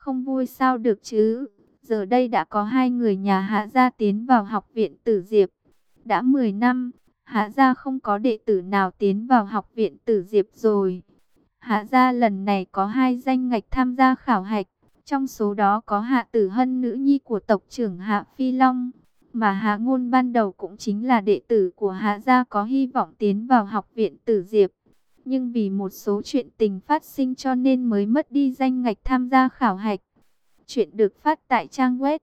Không vui sao được chứ? Giờ đây đã có hai người nhà Hạ gia tiến vào học viện Tử Diệp. Đã 10 năm, Hạ gia không có đệ tử nào tiến vào học viện Tử Diệp rồi. Hạ gia lần này có 2 danh ngạch tham gia khảo hạch. Trong số đó có Hạ Tử Hân, nữ nhi của tộc trưởng Hạ Phi Long. Mà Hạ Ngôn ban đầu cũng chính là đệ tử của Hạ gia có hy vọng tiến vào học viện Tử Diệp. Nhưng vì một số chuyện tình phát sinh cho nên mới mất đi danh ngạch tham gia khảo hạch. Chuyện được phát tại trang web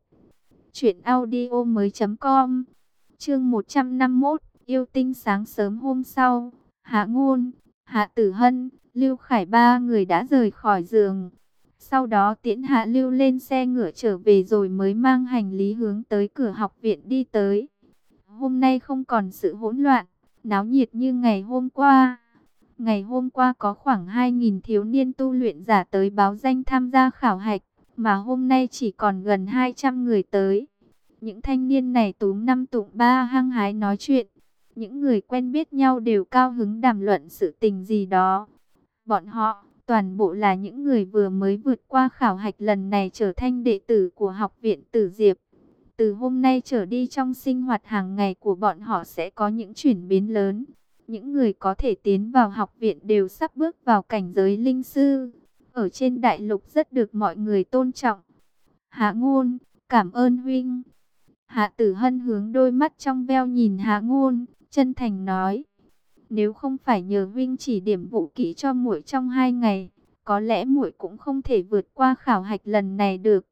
truyệnaudiomoi.com. Chương 151, yêu tinh. Sáng sớm hôm sau, Hạ Ngôn, Hạ Tử Hân, Lưu Khải ba người đã rời khỏi giường. Sau đó tiễn Hạ Lưu lên xe ngựa trở về rồi mới mang hành lý hướng tới cửa học viện đi tới. Hôm nay không còn sự hỗn loạn, náo nhiệt như ngày hôm qua. Ngày hôm qua có khoảng 2.000 thiếu niên tu luyện giả tới báo danh tham gia khảo hạch, mà hôm nay chỉ còn gần 200 người tới. Những thanh niên này túm năm tụm ba hăng hái nói chuyện. Những người quen biết nhau đều cao hứng đàm luận sự tình gì đó. Bọn họ, toàn bộ là những người vừa mới vượt qua khảo hạch lần này trở thành đệ tử của học viện Tử Diệp. Từ hôm nay trở đi trong sinh hoạt hàng ngày của bọn họ sẽ có những chuyển biến lớn. Những người có thể tiến vào học viện đều sắp bước vào cảnh giới linh sư. Ở trên đại lục rất được mọi người tôn trọng. Hạ Ngôn, cảm ơn huynh. Hạ Tử Hân hướng đôi mắt trong veo nhìn Hạ Ngôn, chân thành nói. Nếu không phải nhờ huynh chỉ điểm vũ kỹ cho muội trong 2 ngày, có lẽ muội cũng không thể vượt qua khảo hạch lần này được.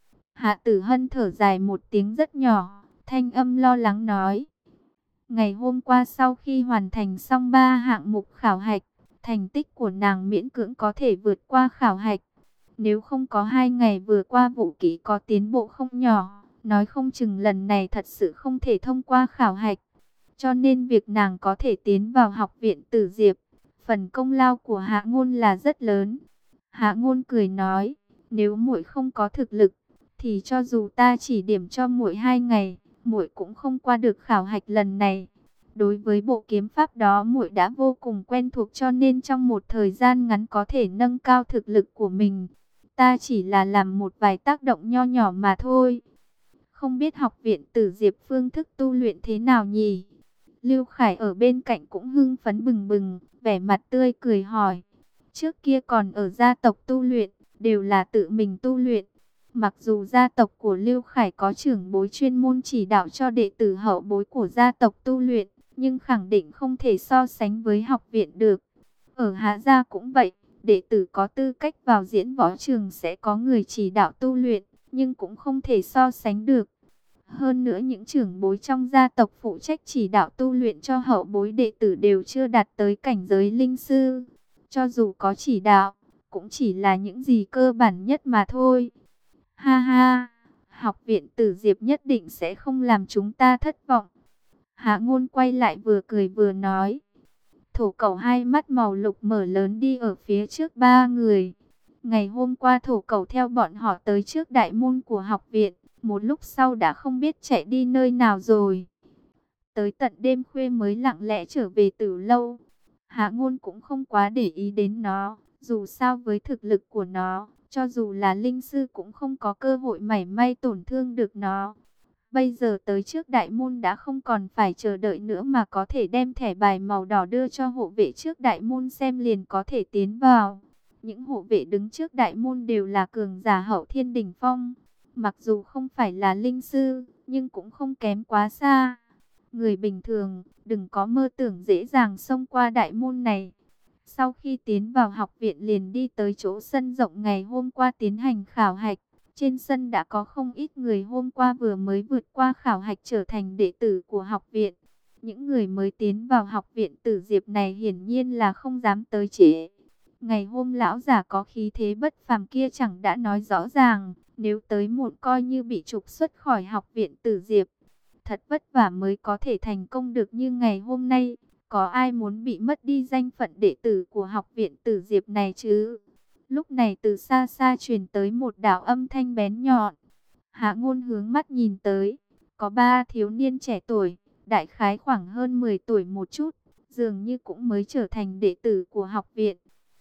Hạ Tử Hân thở dài một tiếng rất nhỏ, thanh âm lo lắng nói. Ngày hôm qua sau khi hoàn thành xong 3 hạng mục khảo hạch, thành tích của nàng miễn cưỡng có thể vượt qua khảo hạch. Nếu không có 2 ngày vừa qua vũ kỹ có tiến bộ không nhỏ, nói không chừng lần này thật sự không thể thông qua khảo hạch. Cho nên việc nàng có thể tiến vào học viện Tử Diệp, phần công lao của Hạ Ngôn là rất lớn. Hạ Ngôn cười nói, nếu muội không có thực lực, thì cho dù ta chỉ điểm cho muội 2 ngày, muội cũng không qua được khảo hạch lần này. Đối với bộ kiếm pháp đó muội đã vô cùng quen thuộc cho nên trong một thời gian ngắn có thể nâng cao thực lực của mình. Ta chỉ là làm một vài tác động nho nhỏ mà thôi. Không biết học viện Tử Diệp phương thức tu luyện thế nào nhỉ? Lưu Khải ở bên cạnh cũng hưng phấn bừng bừng, vẻ mặt tươi cười hỏi. Trước kia còn ở gia tộc tu luyện, đều là tự mình tu luyện. Mặc dù gia tộc của Lưu Khải có trưởng bối chuyên môn chỉ đạo cho đệ tử hậu bối của gia tộc tu luyện, nhưng khẳng định không thể so sánh với học viện được. Ở Hạ gia cũng vậy, đệ tử có tư cách vào diễn võ trường sẽ có người chỉ đạo tu luyện, nhưng cũng không thể so sánh được. Hơn nữa những trưởng bối trong gia tộc phụ trách chỉ đạo tu luyện cho hậu bối đệ tử đều chưa đạt tới cảnh giới linh sư. Cho dù có chỉ đạo, cũng chỉ là những gì cơ bản nhất mà thôi. Ha ha, học viện Tử Diệp nhất định sẽ không làm chúng ta thất vọng. Hạ Ngôn quay lại vừa cười vừa nói. Thổ Cẩu hai mắt màu lục mở lớn đi ở phía trước 3 người. Ngày hôm qua Thổ Cẩu theo bọn họ tới trước đại môn của học viện, một lúc sau đã không biết chạy đi nơi nào rồi. Tới tận đêm khuya mới lặng lẽ trở về Tử lâu. Hạ Ngôn cũng không quá để ý đến nó, dù sao với thực lực của nó, cho dù là linh sư cũng không có cơ hội mảy may tổn thương được nó. Bây giờ tới trước đại môn đã không còn phải chờ đợi nữa mà có thể đem thẻ bài màu đỏ đưa cho hộ vệ trước đại môn xem liền có thể tiến vào. Những hộ vệ đứng trước đại môn đều là cường giả hậu thiên đỉnh phong. Mặc dù không phải là linh sư, nhưng cũng không kém quá xa. Người bình thường, đừng có mơ tưởng dễ dàng xông qua đại môn này. Sau khi tiến vào học viện liền đi tới chỗ sân rộng ngày hôm qua tiến hành khảo hạch. Trên sân đã có không ít người hôm qua vừa mới vượt qua khảo hạch trở thành đệ tử của học viện. Những người mới tiến vào học viện Tử Diệp này hiển nhiên là không dám tới trễ. Ngày hôm lão già có khí thế bất phàm kia chẳng đã nói rõ ràng, nếu tới muộn coi như bị trục xuất khỏi học viện Tử Diệp. Thật vất vả mới có thể thành công được như ngày hôm nay, có ai muốn bị mất đi danh phận đệ tử của học viện Tử Diệp này chứ? Lúc này từ xa xa truyền tới một đạo âm thanh bén nhọn. Hạ Ngôn hướng mắt nhìn tới, có 3 thiếu niên trẻ tuổi, đại khái khoảng hơn 10 tuổi một chút, dường như cũng mới trở thành đệ tử của học viện.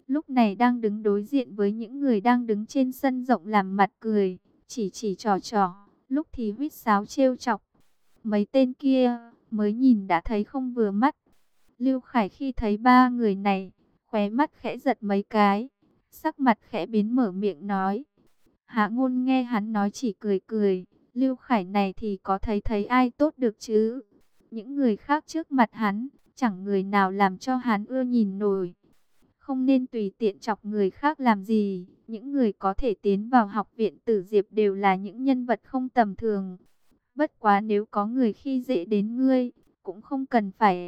lúc này đang đứng đối diện với những người đang đứng trên sân rộng làm mặt cười, chỉ trò trò, lúc thì huýt sáo trêu chọc. Mấy tên kia mới nhìn đã thấy không vừa mắt. Lưu Khải khi thấy ba người này, khóe mắt khẽ giật mấy cái, sắc mặt khẽ biến mở miệng nói. Hạ Ngôn nghe hắn nói chỉ cười cười, Lưu Khải này thì có thấy ai tốt được chứ? Những người khác trước mặt hắn, chẳng người nào làm cho hắn ưa nhìn nổi. Không nên tùy tiện chọc người khác làm gì. Những người có thể tiến vào học viện Tử Diệp đều là những nhân vật không tầm thường. Bất quá nếu có người khi dễ đến ngươi, cũng không cần phải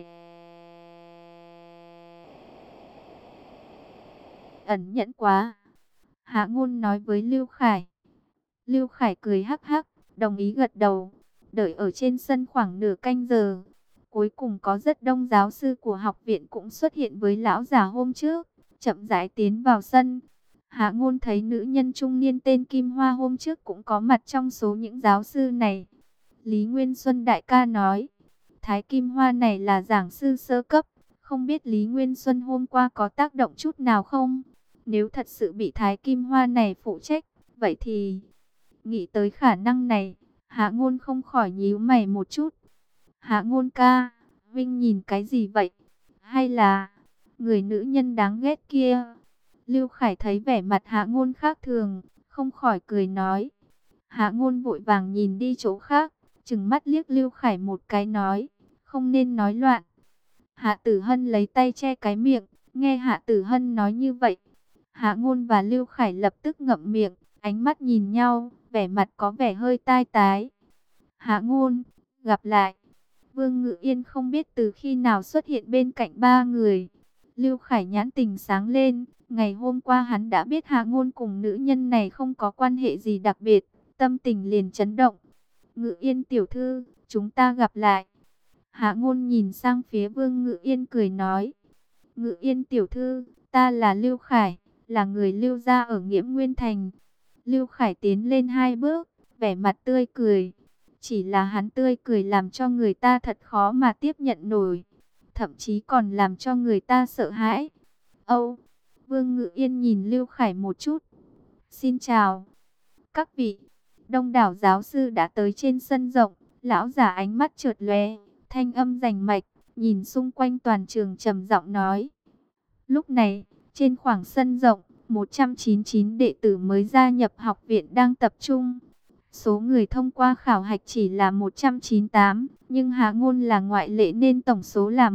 ẩn nhẫn quá. Hạ Ngôn nói với Lưu Khải. Lưu Khải cười hắc hắc, đồng ý gật đầu. Đợi ở trên sân khoảng nửa canh giờ. Cuối cùng có rất đông giáo sư của học viện cũng xuất hiện với lão già hôm trước, chậm rãi tiến vào sân. Hạ Ngôn thấy nữ nhân trung niên tên Kim Hoa hôm trước cũng có mặt trong số những giáo sư này. Lý Nguyên Xuân đại ca nói, Thái Kim Hoa này là giảng sư sơ cấp, không biết Lý Nguyên Xuân hôm qua có tác động chút nào không? Nếu thật sự bị Thái Kim Hoa này phụ trách, vậy thì... Nghĩ tới khả năng này, Hạ Ngôn không khỏi nhíu mày một chút. Hạ Ngôn ca, Vinh nhìn cái gì vậy? Hay là người nữ nhân đáng ghét kia? Lưu Khải thấy vẻ mặt Hạ Ngôn khác thường, không khỏi cười nói. Hạ Ngôn vội vàng nhìn đi chỗ khác, trừng mắt liếc Lưu Khải một cái nói, không nên nói loạn. Hạ Tử Hân lấy tay che cái miệng, nghe Hạ Tử Hân nói như vậy. Hạ Ngôn và Lưu Khải lập tức ngậm miệng, ánh mắt nhìn nhau, vẻ mặt có vẻ hơi tai tái. Hạ Ngôn, gặp lại. Vương Ngự Yên không biết từ khi nào xuất hiện bên cạnh ba người. Lưu Khải nhãn tình sáng lên, ngày hôm qua hắn đã biết Hạ Ngôn cùng nữ nhân này không có quan hệ gì đặc biệt, tâm tình liền chấn động. Ngự Yên tiểu thư, chúng ta gặp lại. Hạ Ngôn nhìn sang phía Vương Ngự Yên cười nói. Ngự Yên tiểu thư, ta là Lưu Khải, là người Lưu gia ở Nghiễm Nguyên Thành. Lưu Khải tiến lên 2 bước, vẻ mặt tươi cười. Chỉ là hắn tươi cười làm cho người ta thật khó mà tiếp nhận nổi. Thậm chí còn làm cho người ta sợ hãi. Âu, Vương Ngự Yên nhìn Lưu Khải một chút. Xin chào. Các vị, đông đảo giáo sư đã tới trên sân rộng. Lão giả ánh mắt chợt lóe, thanh âm rành mạch, nhìn xung quanh toàn trường trầm giọng nói. Lúc này, trên khoảng sân rộng, 199 đệ tử mới gia nhập học viện đang tập trung. Số người thông qua khảo hạch chỉ là 198, nhưng Hạ Ngôn là ngoại lệ nên tổng số là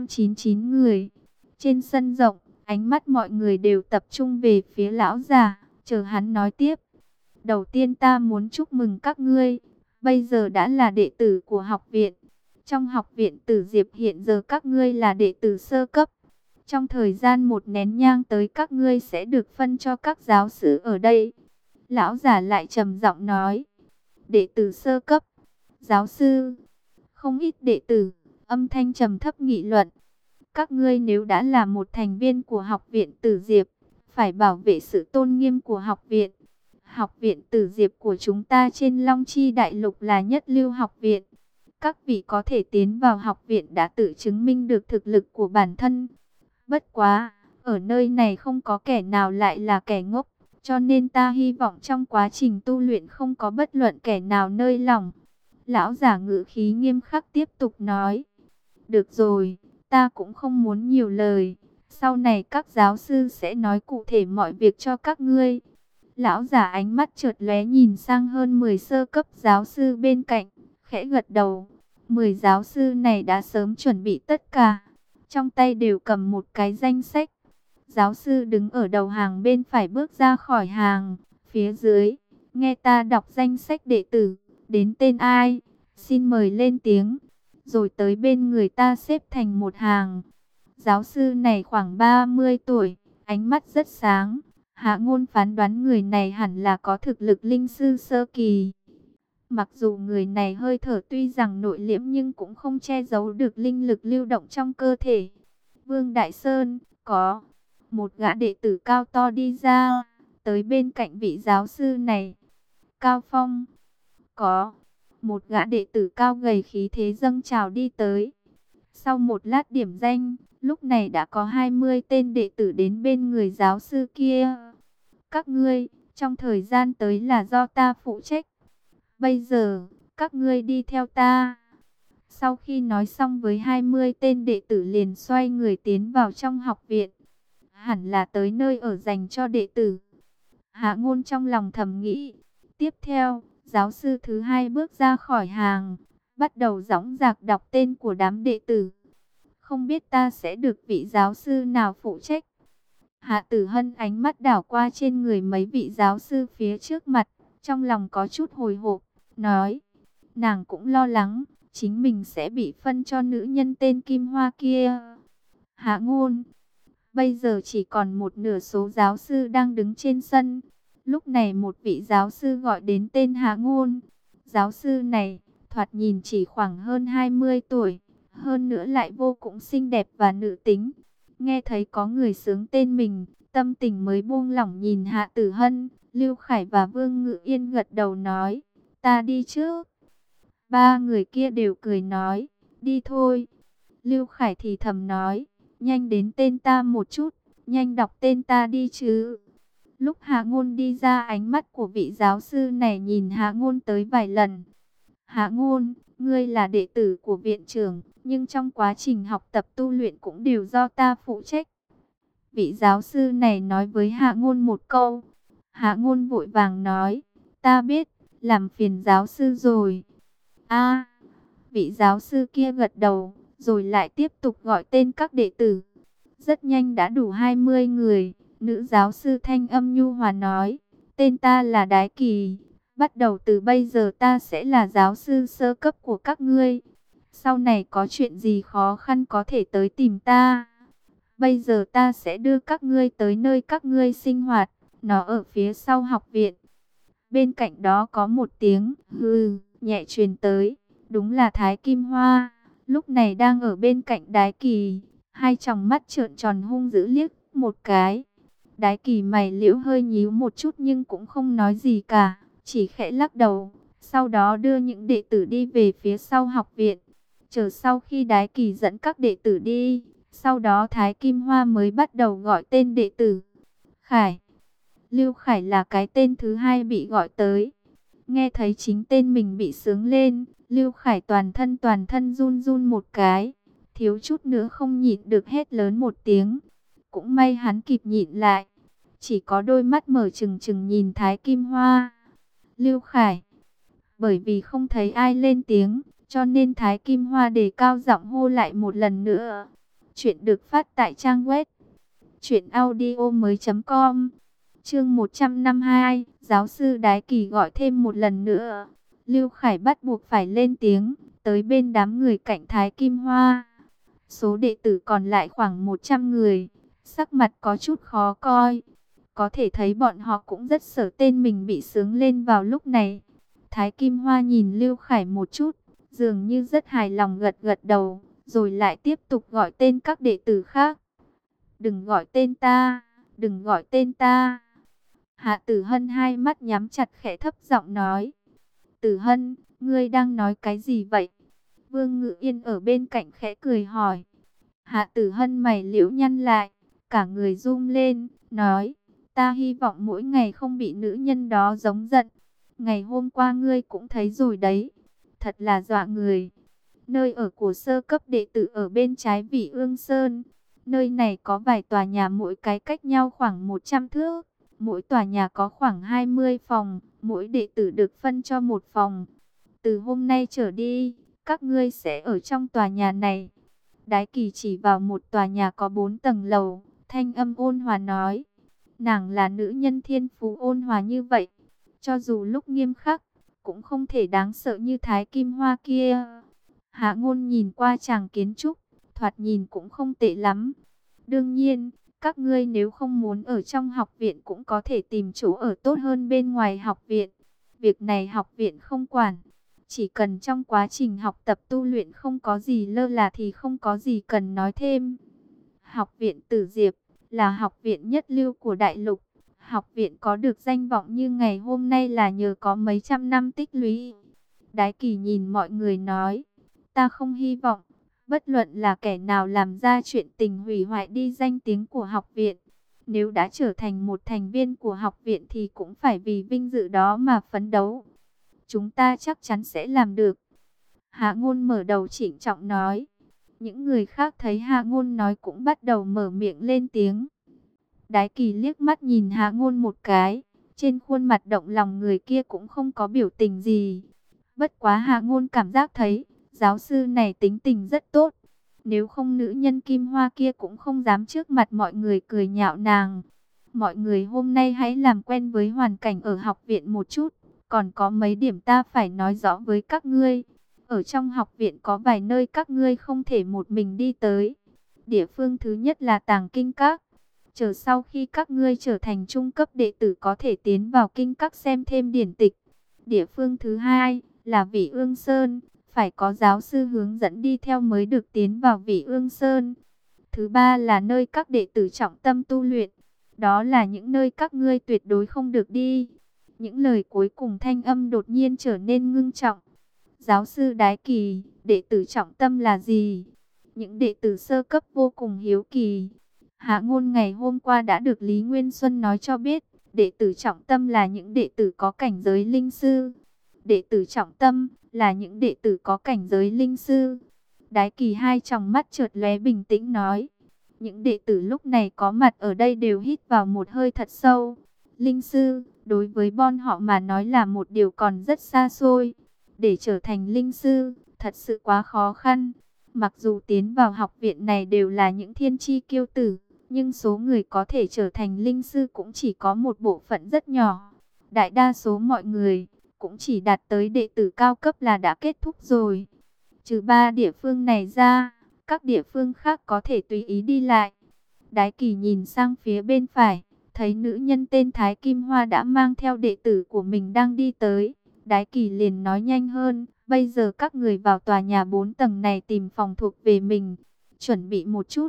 199 người. Trên sân rộng, ánh mắt mọi người đều tập trung về phía lão già, chờ hắn nói tiếp. Đầu tiên ta muốn chúc mừng các ngươi, bây giờ đã là đệ tử của học viện. Trong học viện Tử Diệp hiện giờ các ngươi là đệ tử sơ cấp. Trong thời gian 1 nén nhang tới các ngươi sẽ được phân cho các giáo sư ở đây. Lão giả lại trầm giọng nói. Đệ tử sơ cấp, giáo sư, không ít đệ tử, âm thanh trầm thấp nghị luận. Các ngươi nếu đã là một thành viên của học viện Tử Diệp, phải bảo vệ sự tôn nghiêm của học viện. Học viện Tử Diệp của chúng ta trên Long Chi Đại Lục là nhất lưu học viện. Các vị có thể tiến vào học viện đã tự chứng minh được thực lực của bản thân. Bất quá, ở nơi này không có kẻ nào lại là kẻ ngốc. Cho nên ta hy vọng trong quá trình tu luyện không có bất luận kẻ nào nơi lòng. Lão giả ngữ khí nghiêm khắc tiếp tục nói. Được rồi, ta cũng không muốn nhiều lời. Sau này các giáo sư sẽ nói cụ thể mọi việc cho các ngươi. Lão giả ánh mắt chợt lóe nhìn sang hơn 10 sơ cấp giáo sư bên cạnh, khẽ gật đầu. 10 giáo sư này đã sớm chuẩn bị tất cả. Trong tay đều cầm một cái danh sách. Giáo sư đứng ở đầu hàng bên phải bước ra khỏi hàng, phía dưới, nghe ta đọc danh sách đệ tử, đến tên ai, xin mời lên tiếng, rồi tới bên người ta xếp thành một hàng. Giáo sư này khoảng 30 tuổi, ánh mắt rất sáng, Hạ Ngôn phán đoán người này hẳn là có thực lực linh sư sơ kỳ. Mặc dù người này hơi thở tuy rằng nội liễm nhưng cũng không che giấu được linh lực lưu động trong cơ thể. Vương Đại Sơn, có... Một gã đệ tử cao to đi ra, tới bên cạnh vị giáo sư này. Cao Phong, có. Một gã đệ tử cao gầy khí thế dâng trào đi tới. Sau một lát điểm danh, lúc này đã có 20 tên đệ tử đến bên người giáo sư kia. Các ngươi, trong thời gian tới là do ta phụ trách. Bây giờ, các ngươi đi theo ta. Sau khi nói xong với 20 tên đệ tử liền xoay người tiến vào trong học viện. Hẳn là tới nơi ở dành cho đệ tử. Hạ Ngôn trong lòng thầm nghĩ. Tiếp theo, giáo sư thứ hai bước ra khỏi hàng, bắt đầu dõng dạc đọc tên của đám đệ tử. Không biết ta sẽ được vị giáo sư nào phụ trách. Hạ Tử Hân ánh mắt đảo qua trên người mấy vị giáo sư phía trước mặt, trong lòng có chút hồi hộp, nói, nàng cũng lo lắng, chính mình sẽ bị phân cho nữ nhân tên Kim Hoa kia. Hạ Ngôn, bây giờ chỉ còn một nửa số giáo sư đang đứng trên sân. Lúc này một vị giáo sư gọi đến tên Hạ Ngôn. Giáo sư này, thoạt nhìn chỉ khoảng hơn 20 tuổi, hơn nữa lại vô cùng xinh đẹp và nữ tính. Nghe thấy có người xướng tên mình, tâm tình mới buông lỏng, nhìn Hạ Tử Hân, Lưu Khải và Vương Ngự Yên gật đầu nói, ta đi trước. Ba người kia đều cười nói, đi thôi. Lưu Khải thì thầm nói, nhanh đến tên ta một chút, nhanh đọc tên ta đi chứ. Lúc Hạ Ngôn đi ra, ánh mắt của vị giáo sư này nhìn Hạ Ngôn tới vài lần. Hạ Ngôn, ngươi là đệ tử của viện trưởng, nhưng trong quá trình học tập tu luyện cũng đều do ta phụ trách. Vị giáo sư này nói với Hạ Ngôn một câu. Hạ Ngôn vội vàng nói, ta biết, làm phiền giáo sư rồi. A, vị giáo sư kia gật đầu, rồi lại tiếp tục gọi tên các đệ tử. Rất nhanh đã đủ 20 người, nữ giáo sư thanh âm nhu hòa nói, tên ta là Đái Kỳ. Bắt đầu từ bây giờ ta sẽ là giáo sư sơ cấp của các ngươi. Sau này có chuyện gì khó khăn có thể tới tìm ta. Bây giờ ta sẽ đưa các ngươi tới nơi các ngươi sinh hoạt. Nó ở phía sau học viện. Bên cạnh đó có một tiếng hừ nhẹ truyền tới. Đúng là Thái Kim Hoa. Lúc này đang ở bên cạnh Đái Kỳ. Hai tròng mắt trợn tròn hung dữ liếc một cái. Đái Kỳ mày liễu hơi nhíu một chút nhưng cũng không nói gì cả, chỉ khẽ lắc đầu. Sau đó đưa những đệ tử đi về phía sau học viện. Chờ sau khi Đái Kỳ dẫn các đệ tử đi, sau đó Thái Kim Hoa mới bắt đầu gọi tên đệ tử. Khải. Lưu Khải là cái tên thứ hai bị gọi tới. Nghe thấy chính tên mình bị xướng lên, Lưu Khải toàn thân run run một cái, thiếu chút nữa không nhịn được hét lớn một tiếng. Cũng may hắn kịp nhịn lại, chỉ có đôi mắt mở trừng trừng nhìn Thái Kim Hoa. Lưu Khải. Bởi vì không thấy ai lên tiếng, cho nên Thái Kim Hoa đề cao giọng hô lại một lần nữa. Chuyện được phát tại trang web truyệnaudiomoi.com. Chương 152, giáo sư Đái Kỳ gọi thêm một lần nữa. Lưu Khải bắt buộc phải lên tiếng, tới bên đám người cạnh Thái Kim Hoa. Số đệ tử còn lại khoảng 100 người, sắc mặt có chút khó coi. Có thể thấy bọn họ cũng rất sợ tên mình bị xướng lên vào lúc này. Thái Kim Hoa nhìn Lưu Khải một chút, dường như rất hài lòng gật gật đầu, rồi lại tiếp tục gọi tên các đệ tử khác. Đừng gọi tên ta, đừng gọi tên ta. Hạ Tử Hân hai mắt nhắm chặt khẽ thấp giọng nói. Tử Hân, ngươi đang nói cái gì vậy? Vương Ngự Yên ở bên cạnh khẽ cười hỏi. Hạ Tử Hân mày liễu nhăn lại, cả người run lên, nói. Ta hy vọng mỗi ngày không bị nữ nhân đó giống giận. Ngày hôm qua ngươi cũng thấy rồi đấy. Thật là dọa người. Nơi ở của sơ cấp đệ tử ở bên trái Vĩ Ương Sơn. Nơi này có vài tòa nhà mỗi cái cách nhau khoảng 100 thước. Mỗi tòa nhà có khoảng 20 phòng. Mỗi đệ tử được phân cho một phòng. Từ hôm nay trở đi, các ngươi sẽ ở trong tòa nhà này. Đái Kỳ chỉ vào một tòa nhà có 4 tầng lầu. Thanh âm ôn hòa nói. Nàng là nữ nhân thiên phú ôn hòa như vậy. Cho dù lúc nghiêm khắc, cũng không thể đáng sợ như Thái Kim Hoa kia. Hạ Ngôn nhìn qua chàng kiến trúc, thoạt nhìn cũng không tệ lắm. Đương nhiên, các ngươi nếu không muốn ở trong học viện cũng có thể tìm chỗ ở tốt hơn bên ngoài học viện. Việc này học viện không quản. Chỉ cần trong quá trình học tập tu luyện không có gì lơ là thì không có gì cần nói thêm. Học viện Tử Diệp là học viện nhất lưu của đại lục. Học viện có được danh vọng như ngày hôm nay là nhờ có mấy trăm năm tích lũy. Đái Kỳ nhìn mọi người nói, ta không hy vọng Bất luận là kẻ nào làm ra chuyện tình hủy hoại đi danh tiếng của học viện, nếu đã trở thành một thành viên của học viện thì cũng phải vì vinh dự đó mà phấn đấu. Chúng ta chắc chắn sẽ làm được. Hạ Ngôn mở đầu trịnh trọng nói. Những người khác thấy Hạ Ngôn nói cũng bắt đầu mở miệng lên tiếng. Đái Kỳ liếc mắt nhìn Hạ Ngôn một cái. Trên khuôn mặt động lòng người kia cũng không có biểu tình gì. Bất quá Hạ Ngôn cảm giác thấy giáo sư này tính tình rất tốt. Nếu không nữ nhân Kim Hoa kia cũng không dám trước mặt mọi người cười nhạo nàng. Mọi người hôm nay hãy làm quen với hoàn cảnh ở học viện một chút. Còn có mấy điểm ta phải nói rõ với các ngươi. Ở trong học viện có vài nơi các ngươi không thể một mình đi tới. Địa phương thứ nhất là Tàng Kinh Các. Chờ sau khi các ngươi trở thành trung cấp đệ tử có thể tiến vào Kinh Các xem thêm điển tịch. Địa phương thứ hai là Vĩ Ương Sơn. Phải có giáo sư hướng dẫn đi theo mới được tiến vào Vĩ Ương Sơn. Thứ ba là nơi các đệ tử trọng tâm tu luyện. Đó là những nơi các ngươi tuyệt đối không được đi. Những lời cuối cùng thanh âm đột nhiên trở nên ngưng trọng. Giáo sư Đái Kỳ, đệ tử trọng tâm là gì? Những đệ tử sơ cấp vô cùng hiếu kỳ. Hạ Ngôn ngày hôm qua đã được Lý Nguyên Xuân nói cho biết, đệ tử trọng tâm là những đệ tử có cảnh giới linh sư. Đệ tử trọng tâm là những đệ tử có cảnh giới linh sư. Đái Kỳ hai tròng mắt chợt lóe bình tĩnh nói. Những đệ tử lúc này có mặt ở đây đều hít vào một hơi thật sâu. Linh sư, đối với bọn họ mà nói là một điều còn rất xa xôi. Để trở thành linh sư, thật sự quá khó khăn. Mặc dù tiến vào học viện này đều là những thiên chi kiêu tử, nhưng số người có thể trở thành linh sư cũng chỉ có một bộ phận rất nhỏ. Đại đa số mọi người cũng chỉ đạt tới đệ tử cao cấp là đã kết thúc rồi. Trừ ba địa phương này ra, các địa phương khác có thể tùy ý đi lại. Đái Kỳ nhìn sang phía bên phải, thấy nữ nhân tên Thái Kim Hoa đã mang theo đệ tử của mình đang đi tới. Đái Kỳ liền nói nhanh hơn, bây giờ các người vào tòa nhà 4 tầng này tìm phòng thuộc về mình, chuẩn bị một chút.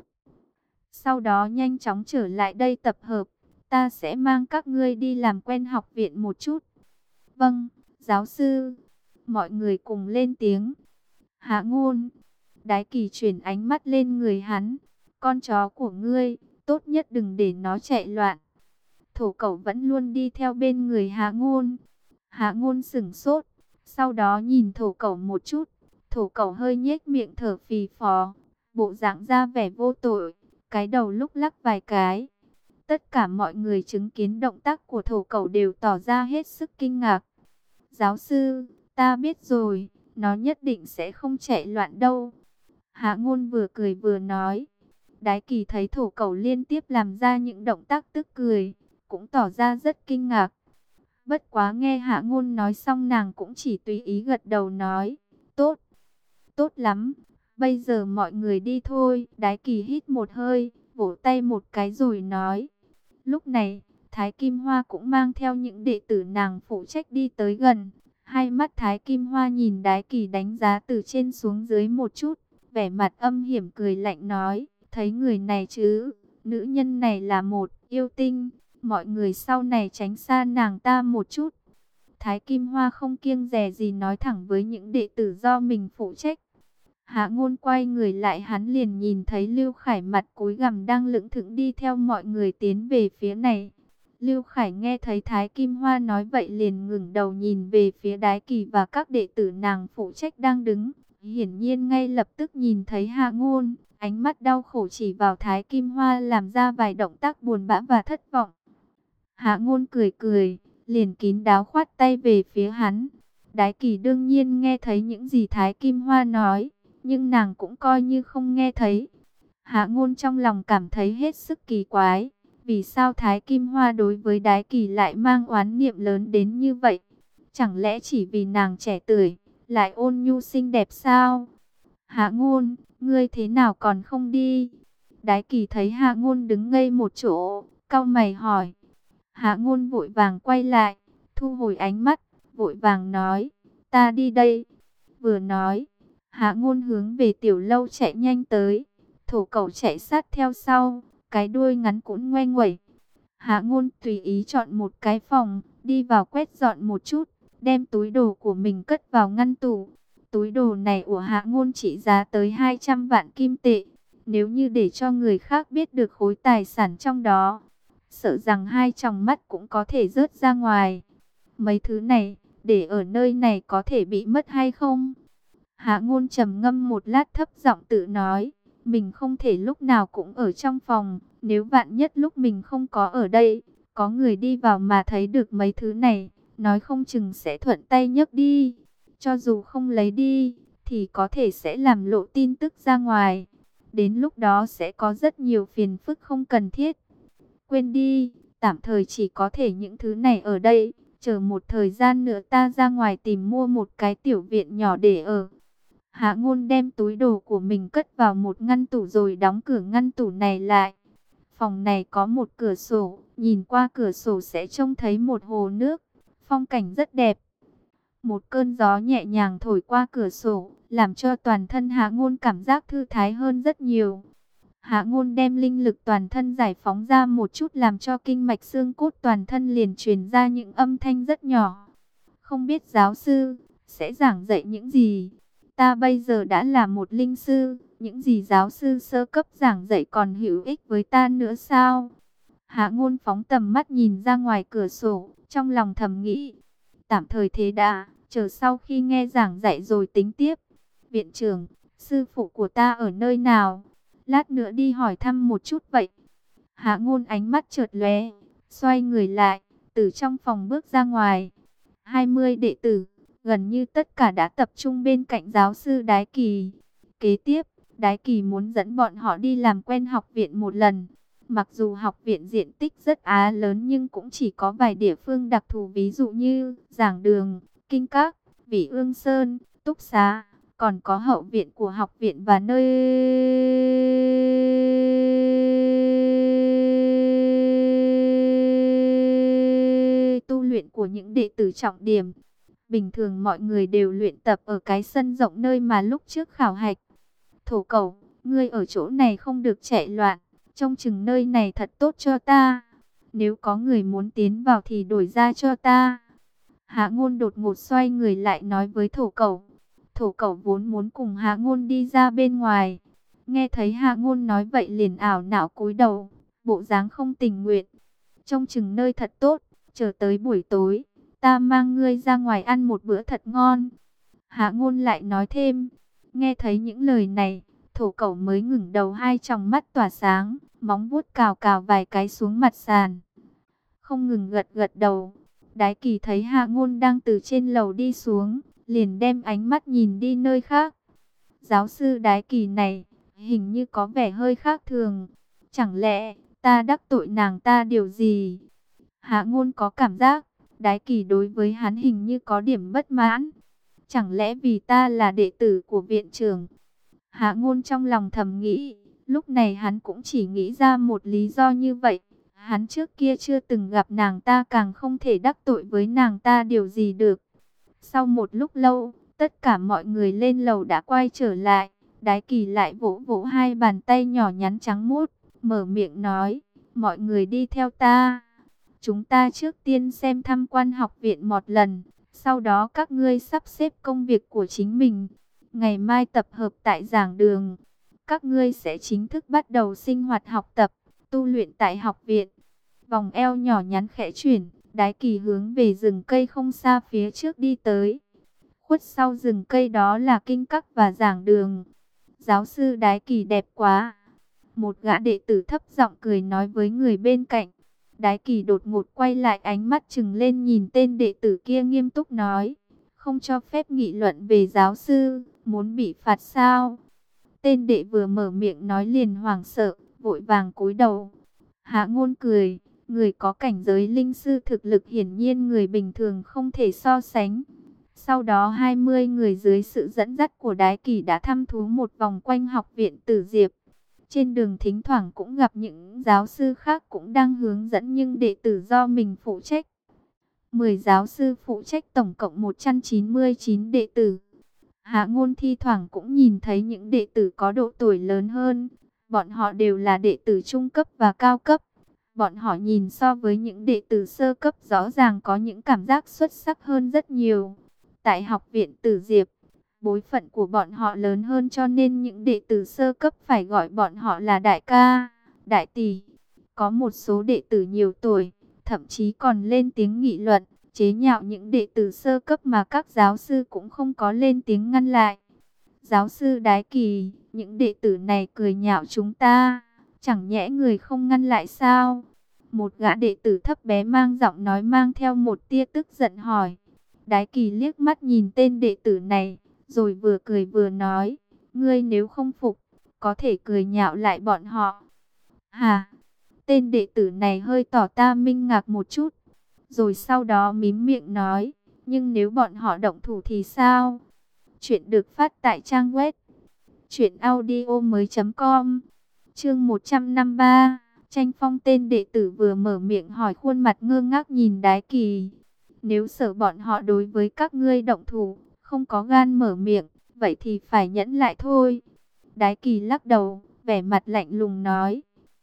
Sau đó nhanh chóng trở lại đây tập hợp, ta sẽ mang các ngươi đi làm quen học viện một chút. Vâng, giáo sư. Mọi người cùng lên tiếng. Hạ Ngôn. Đái Kỳ chuyển ánh mắt lên người hắn. Con chó của ngươi, tốt nhất đừng để nó chạy loạn. Thổ Cẩu vẫn luôn đi theo bên người Hạ Ngôn. Hạ Ngôn sững sốt, sau đó nhìn Thổ Cẩu một chút. Thổ Cẩu hơi nhếch miệng thở phì phò, bộ dạng ra vẻ vô tội, cái đầu lúc lắc vài cái. Tất cả mọi người chứng kiến động tác của Thổ Cẩu đều tỏ ra hết sức kinh ngạc. Giáo sư, ta biết rồi, nó nhất định sẽ không chạy loạn đâu. Hạ Ngôn vừa cười vừa nói. Đái Kỳ thấy Thổ Cẩu liên tiếp làm ra những động tác tức cười, cũng tỏ ra rất kinh ngạc. Bất quá nghe Hạ Ngôn nói xong nàng cũng chỉ tùy ý gật đầu nói. Tốt, tốt lắm, bây giờ mọi người đi thôi. Đái Kỳ hít một hơi, vỗ tay một cái rồi nói. Lúc này, Thái Kim Hoa cũng mang theo những đệ tử nàng phụ trách đi tới gần. Hai mắt Thái Kim Hoa nhìn Đái Kỳ đánh giá từ trên xuống dưới một chút, vẻ mặt âm hiểm cười lạnh nói. Thấy người này chứ, nữ nhân này là một yêu tinh. Mọi người sau này tránh xa nàng ta một chút. Thái Kim Hoa không kiêng dè gì nói thẳng với những đệ tử do mình phụ trách. Hạ Ngôn quay người lại, hắn liền nhìn thấy Lưu Khải mặt cúi gằm đang lững thững đi theo mọi người tiến về phía này. Lưu Khải nghe thấy Thái Kim Hoa nói vậy liền ngẩng đầu nhìn về phía Đái Kỳ và các đệ tử nàng phụ trách đang đứng. Hiển nhiên ngay lập tức nhìn thấy Hạ Ngôn, ánh mắt đau khổ chỉ vào Thái Kim Hoa làm ra vài động tác buồn bã và thất vọng. Hạ Ngôn cười cười, liền kín đáo khoát tay về phía hắn. Đái Kỳ đương nhiên nghe thấy những gì Thái Kim Hoa nói, nhưng nàng cũng coi như không nghe thấy. Hạ Ngôn trong lòng cảm thấy hết sức kỳ quái, vì sao Thái Kim Hoa đối với Đái Kỳ lại mang oán niệm lớn đến như vậy? Chẳng lẽ chỉ vì nàng trẻ tuổi, lại ôn nhu xinh đẹp sao? Hạ Ngôn, ngươi thế nào còn không đi? Đái Kỳ thấy Hạ Ngôn đứng ngây một chỗ, cau mày hỏi. Hạ Ngôn vội vàng quay lại, thu hồi ánh mắt, vội vàng nói, ta đi đây. Vừa nói, Hạ Ngôn hướng về tiểu lâu chạy nhanh tới. Thổ Cẩu chạy sát theo sau, cái đuôi ngắn cũng ngoe nguẩy. Hạ Ngôn tùy ý chọn một cái phòng, đi vào quét dọn một chút, đem túi đồ của mình cất vào ngăn tủ. túi đồ này của Hạ Ngôn trị giá tới 200 vạn kim tệ. Nếu như để cho người khác biết được khối tài sản trong đó, sợ rằng hai tròng mắt cũng có thể rớt ra ngoài. Mấy thứ này, để ở nơi này có thể bị mất hay không? Hạ Ngôn trầm ngâm một lát thấp giọng tự nói, mình không thể lúc nào cũng ở trong phòng, nếu vạn nhất lúc mình không có ở đây, có người đi vào mà thấy được mấy thứ này, nói không chừng sẽ thuận tay nhấc đi. Cho dù không lấy đi, thì có thể sẽ làm lộ tin tức ra ngoài. Đến lúc đó sẽ có rất nhiều phiền phức không cần thiết. Quên đi, tạm thời chỉ có thể những thứ này ở đây. Chờ một thời gian nữa ta ra ngoài tìm mua một cái tiểu viện nhỏ để ở. Hạ Ngôn đem túi đồ của mình cất vào một ngăn tủ rồi đóng cửa ngăn tủ này lại. Phòng này có một cửa sổ, nhìn qua cửa sổ sẽ trông thấy một hồ nước. Phong cảnh rất đẹp. Một cơn gió nhẹ nhàng thổi qua cửa sổ, làm cho toàn thân Hạ Ngôn cảm giác thư thái hơn rất nhiều. Hạ Ngôn đem linh lực toàn thân giải phóng ra một chút làm cho kinh mạch xương cốt toàn thân liền truyền ra những âm thanh rất nhỏ. Không biết giáo sư sẽ giảng dạy những gì? Ta bây giờ đã là một linh sư, những gì giáo sư sơ cấp giảng dạy còn hữu ích với ta nữa sao? Hạ Ngôn phóng tầm mắt nhìn ra ngoài cửa sổ, trong lòng thầm nghĩ, tạm thời thế đã, chờ sau khi nghe giảng dạy rồi tính tiếp. Viện trưởng, sư phụ của ta ở nơi nào? Lát nữa đi hỏi thăm một chút vậy. Hạ Ngôn ánh mắt chợt lóe, xoay người lại, từ trong phòng bước ra ngoài. 20 đệ tử, gần như tất cả đã tập trung bên cạnh giáo sư Đái Kỳ. Kế tiếp, Đái Kỳ muốn dẫn bọn họ đi làm quen học viện một lần. Mặc dù học viện diện tích rất lớn nhưng cũng chỉ có vài địa phương đặc thù, ví dụ như giảng đường, kinh các, Vĩ Ương Sơn, túc xá, còn có hậu viện của học viện và nơi tu luyện của những đệ tử trọng điểm. Bình thường mọi người đều luyện tập ở cái sân rộng nơi mà lúc trước khảo hạch. Thổ Cẩu, ngươi ở chỗ này không được chạy loạn, trông chừng nơi này thật tốt cho ta. Nếu có người muốn tiến vào thì đổi ra cho ta. Hạ Ngôn đột ngột xoay người lại nói với Thổ Cẩu. Thổ Cẩu vốn muốn cùng Hạ Ngôn đi ra bên ngoài. Nghe thấy Hạ Ngôn nói vậy liền ảo não cúi đầu, bộ dáng không tình nguyện. Trông chừng nơi thật tốt, chờ tới buổi tối, ta mang ngươi ra ngoài ăn một bữa thật ngon. Hạ Ngôn lại nói thêm. Nghe thấy những lời này, Thổ Cẩu mới ngẩng đầu, hai tròng mắt tỏa sáng, móng vuốt cào cào vài cái xuống mặt sàn. Không ngừng gật gật đầu. Đái Kỳ thấy Hạ Ngôn đang từ trên lầu đi xuống, liền đem ánh mắt nhìn đi nơi khác. Giáo sư Đái Kỳ này, hình như có vẻ hơi khác thường. Chẳng lẽ ta đắc tội nàng ta điều gì? Hạ Ngôn có cảm giác, Đái Kỳ đối với hắn hình như có điểm bất mãn. Chẳng lẽ vì ta là đệ tử của viện trưởng? Hạ Ngôn trong lòng thầm nghĩ, lúc này hắn cũng chỉ nghĩ ra một lý do như vậy. Hắn trước kia chưa từng gặp nàng ta, càng không thể đắc tội với nàng ta điều gì được. Sau một lúc lâu, tất cả mọi người lên lầu đã quay trở lại. Đái Kỳ lại vỗ vỗ hai bàn tay nhỏ nhắn trắng muốt, mở miệng nói, mọi người đi theo ta. Chúng ta trước tiên xem tham quan học viện một lần, sau đó các ngươi sắp xếp công việc của chính mình. Ngày mai tập hợp tại giảng đường, các ngươi sẽ chính thức bắt đầu sinh hoạt học tập, tu luyện tại học viện. Vòng eo nhỏ nhắn khẽ chuyển, Đái Kỳ hướng về rừng cây không xa phía trước đi tới. Khuất sau rừng cây đó là kinh các và giảng đường. Giáo sư Đái Kỳ đẹp quá. Một gã đệ tử thấp giọng cười nói với người bên cạnh. Đái Kỳ đột ngột quay lại, ánh mắt trừng lên nhìn tên đệ tử kia, nghiêm túc nói, không cho phép nghị luận về giáo sư, muốn bị phạt sao? Tên đệ vừa mở miệng nói liền hoảng sợ, vội vàng cúi đầu. Hạ Ngôn cười, người có cảnh giới linh sư thực lực hiển nhiên người bình thường không thể so sánh. Sau đó 20 người dưới sự dẫn dắt của Đái Kỳ đã thăm thú một vòng quanh học viện Tử Diệp. Trên đường thỉnh thoảng cũng gặp những giáo sư khác cũng đang hướng dẫn nhưng đệ tử do mình phụ trách. 10 giáo sư phụ trách tổng cộng 199 đệ tử. Hạ Ngôn thi thoảng cũng nhìn thấy những đệ tử có độ tuổi lớn hơn. Bọn họ đều là đệ tử trung cấp và cao cấp. Bọn họ nhìn so với những đệ tử sơ cấp rõ ràng có những cảm giác xuất sắc hơn rất nhiều. Tại học viện Tử Diệp, Bối phận của bọn họ lớn hơn cho nên những đệ tử sơ cấp phải gọi bọn họ là đại ca, đại tỷ. Có một số đệ tử nhiều tuổi, thậm chí còn lên tiếng nghị luận, chế nhạo những đệ tử sơ cấp mà các giáo sư cũng không có lên tiếng ngăn lại. Giáo sư Đái Kỳ, những đệ tử này cười nhạo chúng ta, chẳng nhẽ người không ngăn lại sao? Một gã đệ tử thấp bé mang giọng nói mang theo một tia tức giận hỏi. Đái Kỳ liếc mắt nhìn tên đệ tử này, rồi vừa cười vừa nói, ngươi nếu không phục, có thể cười nhạo lại bọn họ. Hà, tên đệ tử này hơi tỏ ta minh ngạc một chút, rồi sau đó mím miệng nói, nhưng nếu bọn họ động thủ thì sao? Chuyện được phát tại trang web truyệnaudiomoi.com. Chương 153, Tranh Phong. Tên đệ tử vừa mở miệng hỏi khuôn mặt ngơ ngác nhìn Đái Kỳ. Nếu sợ bọn họ đối với các ngươi động thủ, không có gan mở miệng, vậy thì phải nhẫn lại thôi. Đái Kỳ lắc đầu, vẻ mặt lạnh lùng nói.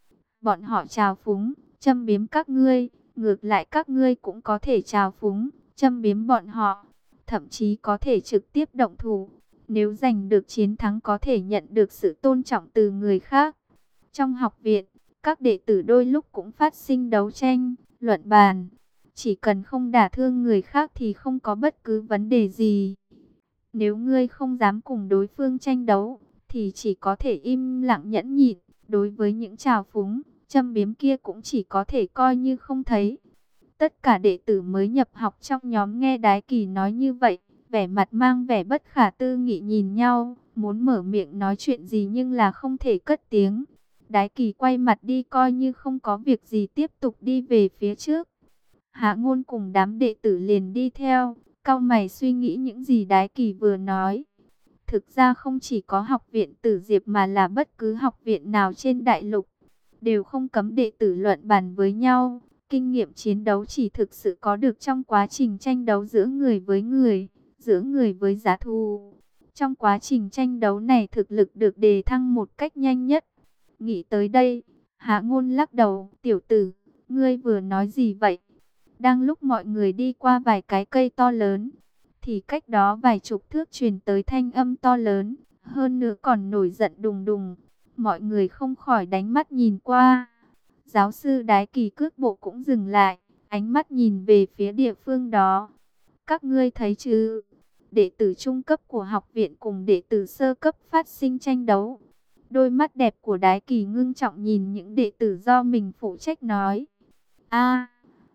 Bọn họ trào phúng, châm biếm các ngươi, ngược lại các ngươi cũng có thể trào phúng, châm biếm bọn họ, thậm chí có thể trực tiếp động thủ. Nếu giành được chiến thắng có thể nhận được sự tôn trọng từ người khác. Trong học viện, các đệ tử đôi lúc cũng phát sinh đấu tranh, luận bàn. Chỉ cần không đả thương người khác thì không có bất cứ vấn đề gì. Nếu ngươi không dám cùng đối phương tranh đấu, thì chỉ có thể im lặng nhẫn nhịn. Đối với những trào phúng, châm biếm kia cũng chỉ có thể coi như không thấy. Tất cả đệ tử mới nhập học trong nhóm nghe Đái Kỳ nói như vậy, vẻ mặt mang vẻ bất khả tư nghị nhìn nhau, muốn mở miệng nói chuyện gì nhưng là không thể cất tiếng. Đái Kỳ quay mặt đi coi như không có việc gì tiếp tục đi về phía trước. Hạ Ngôn cùng đám đệ tử liền đi theo, cau mày suy nghĩ những gì Đái Kỳ vừa nói. Thực ra không chỉ có học viện Tử Diệp mà là bất cứ học viện nào trên đại lục, đều không cấm đệ tử luận bàn với nhau. Kinh nghiệm chiến đấu chỉ thực sự có được trong quá trình tranh đấu giữa người với người, giữa người với giá thú. Trong quá trình tranh đấu này thực lực được đề thăng một cách nhanh nhất. Nghĩ tới đây, Hạ Ngôn lắc đầu, tiểu tử, ngươi vừa nói gì vậy? Đang lúc mọi người đi qua vài cái cây to lớn, thì cách đó vài chục thước truyền tới thanh âm to lớn, hơn nữa còn nổi giận đùng đùng. Mọi người không khỏi đánh mắt nhìn qua. Giáo sư Đái Kỳ cước bộ cũng dừng lại, ánh mắt nhìn về phía địa phương đó. Các ngươi thấy chứ, đệ tử trung cấp của học viện cùng đệ tử sơ cấp phát sinh tranh đấu. Đôi mắt đẹp của Đái Kỳ ngưng trọng nhìn những đệ tử do mình phụ trách nói. A,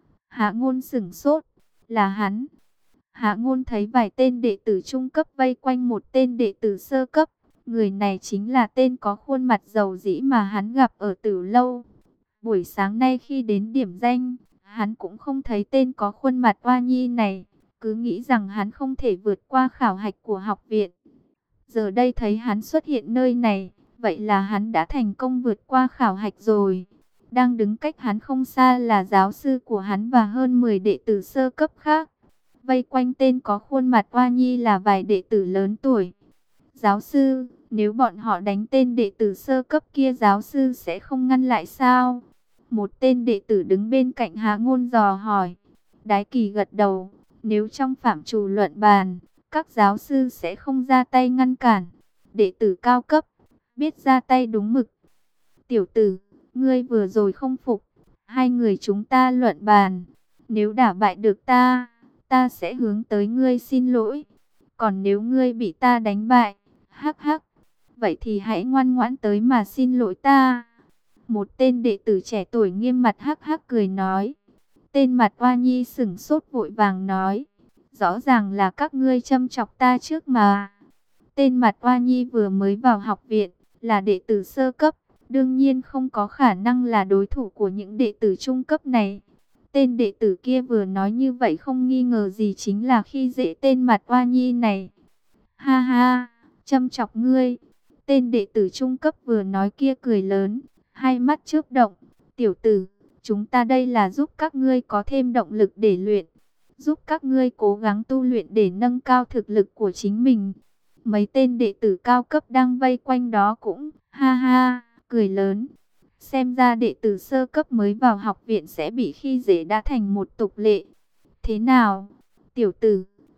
Hạ Ngôn sửng sốt, là hắn. Hạ Ngôn thấy vài tên đệ tử trung cấp vây quanh một tên đệ tử sơ cấp. Người này chính là tên có khuôn mặt dầu dĩ mà hắn gặp ở Tử Lâu. Buổi sáng nay khi đến điểm danh, hắn cũng không thấy tên có khuôn mặt oa nhi này, cứ nghĩ rằng hắn không thể vượt qua khảo hạch của học viện. Giờ đây thấy hắn xuất hiện nơi này, vậy là hắn đã thành công vượt qua khảo hạch rồi. Đang đứng cách hắn không xa là giáo sư của hắn và hơn 10 đệ tử sơ cấp khác. Vây quanh tên có khuôn mặt oa nhi là vài đệ tử lớn tuổi. Giáo sư, nếu bọn họ đánh tên đệ tử sơ cấp kia giáo sư sẽ không ngăn lại sao? Một tên đệ tử đứng bên cạnh Hạ Ngôn dò hỏi. Đái Kỳ gật đầu, nếu trong phạm trù luận bàn, các giáo sư sẽ không ra tay ngăn cản. Đệ tử cao cấp, biết ra tay đúng mực. Tiểu tử, ngươi vừa rồi không phục, hai người chúng ta luận bàn. Nếu đả bại được ta, ta sẽ hướng tới ngươi xin lỗi. Còn nếu ngươi bị ta đánh bại, hắc hắc, vậy thì hãy ngoan ngoãn tới mà xin lỗi ta. Một tên đệ tử trẻ tuổi nghiêm mặt hắc hắc cười nói. Tên mặt oa nhi sửng sốt vội vàng nói. Rõ ràng là các ngươi châm chọc ta trước mà. Tên mặt oa nhi vừa mới vào học viện, là đệ tử sơ cấp. Đương nhiên không có khả năng là đối thủ của những đệ tử trung cấp này. Tên đệ tử kia vừa nói như vậy không nghi ngờ gì chính là khi dễ tên mặt oa nhi này. Ha ha, châm chọc ngươi. Tên đệ tử trung cấp vừa nói kia cười lớn, hai mắt chớp động. Tiểu tử, chúng ta đây là giúp các ngươi có thêm động lực để luyện, giúp các ngươi cố gắng tu luyện để nâng cao thực lực của chính mình. Mấy tên đệ tử cao cấp đang vây quanh đó cũng ha ha, cười lớn. Xem ra đệ tử sơ cấp mới vào học viện sẽ bị khi dễ đã thành một tục lệ. Thế nào, tiểu tử,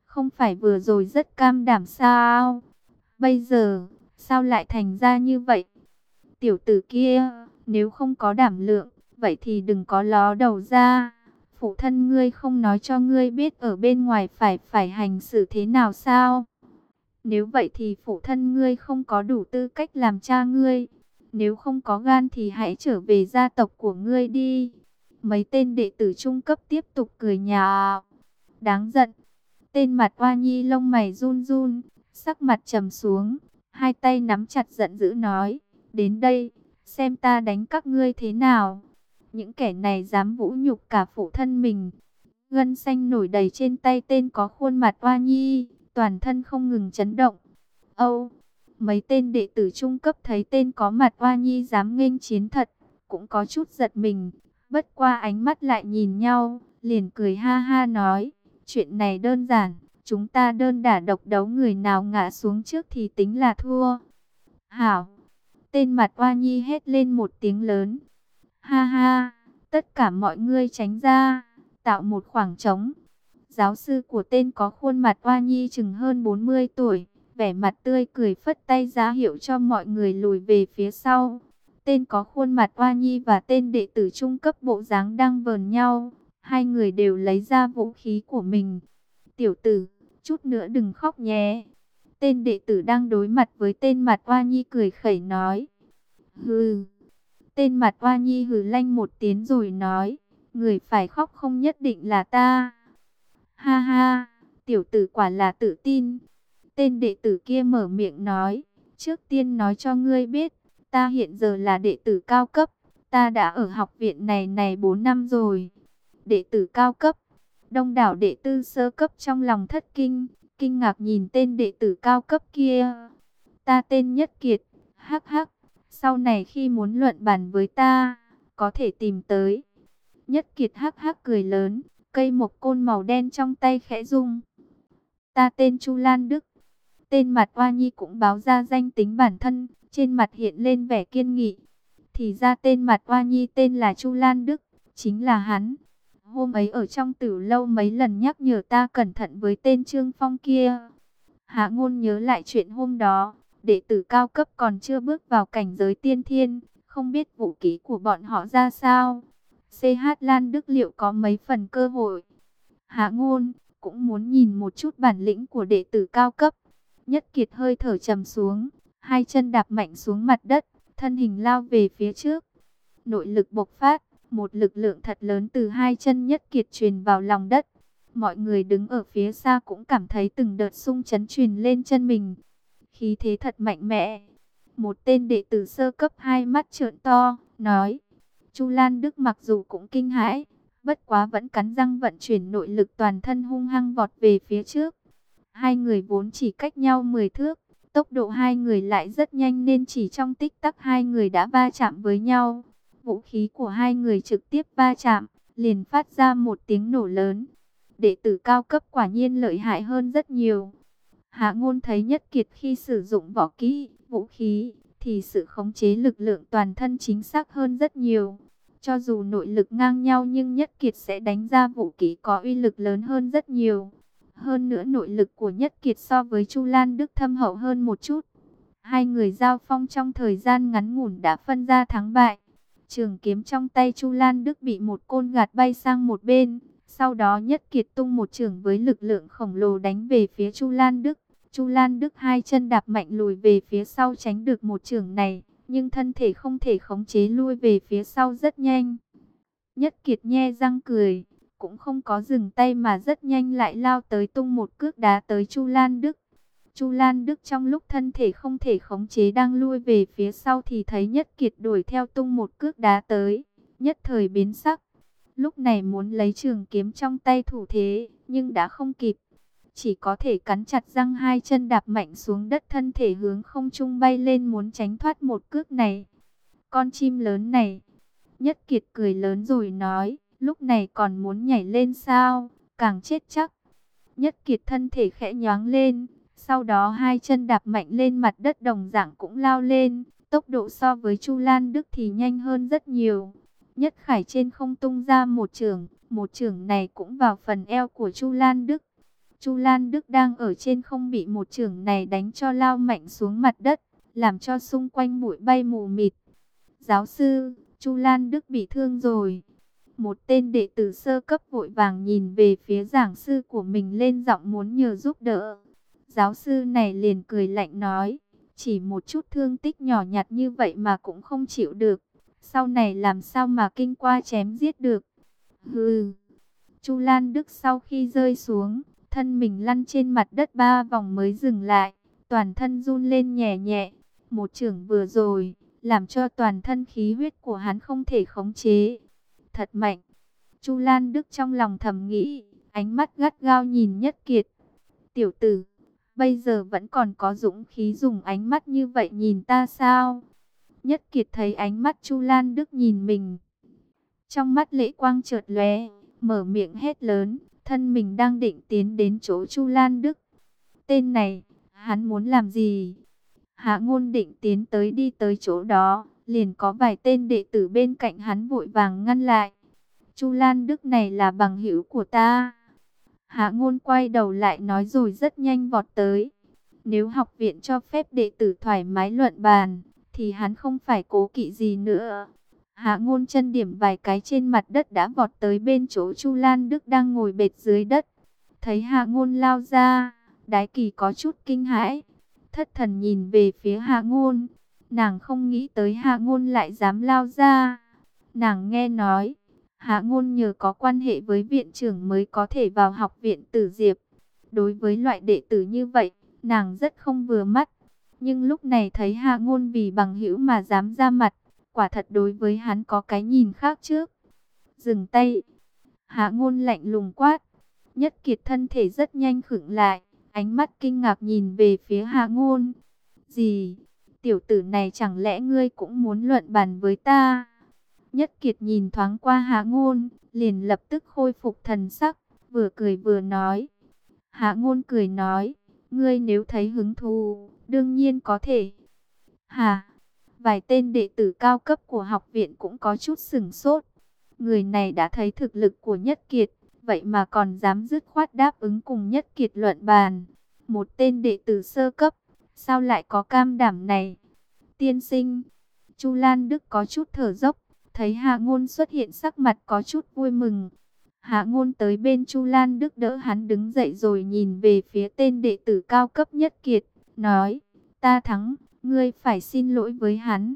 Không phải vừa rồi rất cam đảm sao? Bây giờ, sao lại thành ra như vậy? Tiểu tử kia, nếu không có đảm lượng, vậy thì đừng có ló đầu ra. Phụ thân ngươi không nói cho ngươi biết ở bên ngoài phải hành xử thế nào sao? Nếu vậy thì phụ thân ngươi không có đủ tư cách làm cha ngươi. Nếu không có gan thì hãy trở về gia tộc của ngươi đi. Mấy tên đệ tử trung cấp tiếp tục cười nhạo. Đáng giận. Tên mặt oa nhi lông mày run run, sắc mặt trầm xuống, hai tay nắm chặt giận dữ nói, đến đây, xem ta đánh các ngươi thế nào. Những kẻ này dám vũ nhục cả phụ thân mình. Gân xanh nổi đầy trên tay tên có khuôn mặt oa nhi, toàn thân không ngừng chấn động. Âu, mấy tên đệ tử trung cấp thấy tên có mặt oa nhi dám nghênh chiến thật, cũng có chút giật mình, bất qua ánh mắt lại nhìn nhau, liền cười ha ha nói, chuyện này đơn giản, chúng ta đơn đả độc đấu, người nào ngã xuống trước thì tính là thua. Hảo, tên mặt oa nhi hét lên một tiếng lớn. Ha ha, tất cả mọi người tránh ra, tạo một khoảng trống. Giáo sư của tên có khuôn mặt oa nhi chừng hơn 40 tuổi, vẻ mặt tươi cười phất tay ra hiệu cho mọi người lùi về phía sau. Tên có khuôn mặt oa nhi và tên đệ tử trung cấp bộ dáng đang vờn nhau. Hai người đều lấy ra vũ khí của mình. Tiểu tử, chút nữa đừng khóc nhé. Tên đệ tử đang đối mặt với tên mặt oa nhi cười khẩy nói. Hừ. Tên mặt oa nhi hừ lanh một tiếng rồi nói. Người phải khóc không nhất định là ta. Ha ha, tiểu tử quả là tự tin. Tên đệ tử kia mở miệng nói. Trước tiên nói cho ngươi biết, ta hiện giờ là đệ tử cao cấp. Ta đã ở học viện này 4 năm rồi. Đệ tử cao cấp. Đông đảo đệ tử sơ cấp trong lòng thất kinh, kinh ngạc nhìn tên đệ tử cao cấp kia. Ta tên Nhất Kiệt, hắc hắc, sau này khi muốn luận bàn với ta, có thể tìm tới. Nhất Kiệt hắc hắc cười lớn, cây mộc côn màu đen trong tay khẽ rung. Ta tên Chu Lan Đức. Tên mặt oa nhi cũng báo ra danh tính bản thân, trên mặt hiện lên vẻ kiên nghị. Thì ra tên mặt oa nhi tên là Chu Lan Đức, chính là hắn. Hôm ấy ở trong tử lâu mấy lần nhắc nhở ta cẩn thận với tên Trương Phong kia. Hạ Ngôn nhớ lại chuyện hôm đó, đệ tử cao cấp còn chưa bước vào cảnh giới tiên thiên, không biết vũ khí của bọn họ ra sao. CH Lan Đức liệu có mấy phần cơ hội. Hạ Ngôn cũng muốn nhìn một chút bản lĩnh của đệ tử cao cấp. Nhất Kiệt hơi thở trầm xuống, hai chân đạp mạnh xuống mặt đất, thân hình lao về phía trước. Nội lực bộc phát, một lực lượng thật lớn từ hai chân Nhất Kiệt truyền vào lòng đất. Mọi người đứng ở phía xa cũng cảm thấy từng đợt xung chấn truyền lên chân mình. Khí thế thật mạnh mẽ. Một tên đệ tử sơ cấp hai mắt trợn to, nói. Chu Lan Đức mặc dù cũng kinh hãi, bất quá vẫn cắn răng vận chuyển nội lực toàn thân hung hăng vọt về phía trước. Hai người vốn chỉ cách nhau 10 thước, tốc độ hai người lại rất nhanh nên chỉ trong tích tắc hai người đã va chạm với nhau. Vũ khí của hai người trực tiếp va chạm, liền phát ra một tiếng nổ lớn. Đệ tử cao cấp quả nhiên lợi hại hơn rất nhiều. Hạ Ngôn thấy Nhất Kiệt khi sử dụng võ kỹ, vũ khí, thì sự khống chế lực lượng toàn thân chính xác hơn rất nhiều. Cho dù nội lực ngang nhau nhưng Nhất Kiệt sẽ đánh ra vũ khí có uy lực lớn hơn rất nhiều. Hơn nữa nội lực của Nhất Kiệt so với Chu Lan Đức thâm hậu hơn một chút. Hai người giao phong trong thời gian ngắn ngủn đã phân ra thắng bại. Trường kiếm trong tay Chu Lan Đức bị một côn gạt bay sang một bên. Sau đó Nhất Kiệt tung một chưởng với lực lượng khổng lồ đánh về phía Chu Lan Đức. Chu Lan Đức hai chân đạp mạnh lùi về phía sau tránh được một chưởng này, nhưng thân thể không thể khống chế lui về phía sau rất nhanh. Nhất Kiệt nhe răng cười, cũng không có dừng tay mà rất nhanh lại lao tới tung một cước đá tới Chu Lan Đức. Chu Lan Đức trong lúc thân thể không thể khống chế đang lui về phía sau thì thấy Nhất Kiệt đuổi theo tung một cước đá tới, nhất thời biến sắc. Lúc này muốn lấy trường kiếm trong tay thủ thế, nhưng đã không kịp. Chỉ có thể cắn chặt răng hai chân đạp mạnh xuống đất, thân thể hướng không trung bay lên muốn tránh thoát một cước này. Con chim lớn này. Nhất Kiệt cười lớn rồi nói, lúc này còn muốn nhảy lên sao, càng chết chắc. Nhất Kiệt thân thể khẽ nhoáng lên, sau đó hai chân đạp mạnh lên mặt đất đồng dạng cũng lao lên, tốc độ so với Chu Lan Đức thì nhanh hơn rất nhiều. Nhất Khải trên không tung ra một chưởng này cũng vào phần eo của Chu Lan Đức. Chu Lan Đức đang ở trên không bị một chưởng này đánh cho lao mạnh xuống mặt đất, làm cho xung quanh bụi bay mù mịt. Giáo sư, Chu Lan Đức bị thương rồi. Một tên đệ tử sơ cấp vội vàng nhìn về phía giảng sư của mình lên giọng muốn nhờ giúp đỡ. Giáo sư này liền cười lạnh nói, chỉ một chút thương tích nhỏ nhặt như vậy mà cũng không chịu được. Sau này làm sao mà kinh qua chém giết được. Hừ. Chu Lan Đức sau khi rơi xuống, thân mình lăn trên mặt đất 3 vòng mới dừng lại, toàn thân run lên nhẹ nhẹ. Một chưởng vừa rồi, làm cho toàn thân khí huyết của hắn không thể khống chế. Thật mạnh. Chu Lan Đức trong lòng thầm nghĩ, ánh mắt gắt gao nhìn Nhất Kiệt. Tiểu tử, bây giờ vẫn còn có dũng khí dùng ánh mắt như vậy nhìn ta sao? Nhất Kiệt thấy ánh mắt Chu Lan Đức nhìn mình, trong mắt lệ quang chợt lóe, mở miệng hét lớn, thân mình đang định tiến đến chỗ Chu Lan Đức. Tên này, hắn muốn làm gì? Hạ Ngôn định tiến tới đi tới chỗ đó, liền có vài tên đệ tử bên cạnh hắn vội vàng ngăn lại. Chu Lan Đức này là bằng hữu của ta. Hạ Ngôn quay đầu lại nói rồi rất nhanh vọt tới. Nếu học viện cho phép đệ tử thoải mái luận bàn, thì hắn không phải cố kỵ gì nữa. Hạ Ngôn chân điểm vài cái trên mặt đất đã vọt tới bên chỗ Chu Lan Đức đang ngồi bệt dưới đất. Thấy Hạ Ngôn lao ra, Đái Kỳ có chút kinh hãi, thất thần nhìn về phía Hạ Ngôn. Nàng không nghĩ tới Hạ Ngôn lại dám lao ra. Nàng nghe nói, Hạ Ngôn nhờ có quan hệ với viện trưởng mới có thể vào học viện Tử Diệp. Đối với loại đệ tử như vậy, nàng rất không vừa mắt. Nhưng lúc này thấy Hạ Ngôn vì bằng hữu mà dám ra mặt, quả thật đối với hắn có cái nhìn khác trước. Dừng tay. Hạ Ngôn lạnh lùng quát. Nhất Kiệt thân thể rất nhanh khựng lại, ánh mắt kinh ngạc nhìn về phía Hạ Ngôn. Gì? Tiểu tử này chẳng lẽ ngươi cũng muốn luận bàn với ta? Nhất Kiệt nhìn thoáng qua Hạ Ngôn, liền lập tức khôi phục thần sắc, vừa cười vừa nói. Hạ Ngôn cười nói, ngươi nếu thấy hứng thú, đương nhiên có thể. Hả? Vài tên đệ tử cao cấp của học viện cũng có chút sửng sốt. Người này đã thấy thực lực của Nhất Kiệt, vậy mà còn dám dứt khoát đáp ứng cùng Nhất Kiệt luận bàn. Một tên đệ tử sơ cấp, sao lại có cam đảm này? Tiên sinh, Chu Lan Đức có chút thở dốc, thấy Hạ Ngôn xuất hiện sắc mặt có chút vui mừng. Hạ Ngôn tới bên Chu Lan Đức đỡ hắn đứng dậy rồi nhìn về phía tên đệ tử cao cấp Nhất Kiệt, nói, ta thắng, ngươi phải xin lỗi với hắn.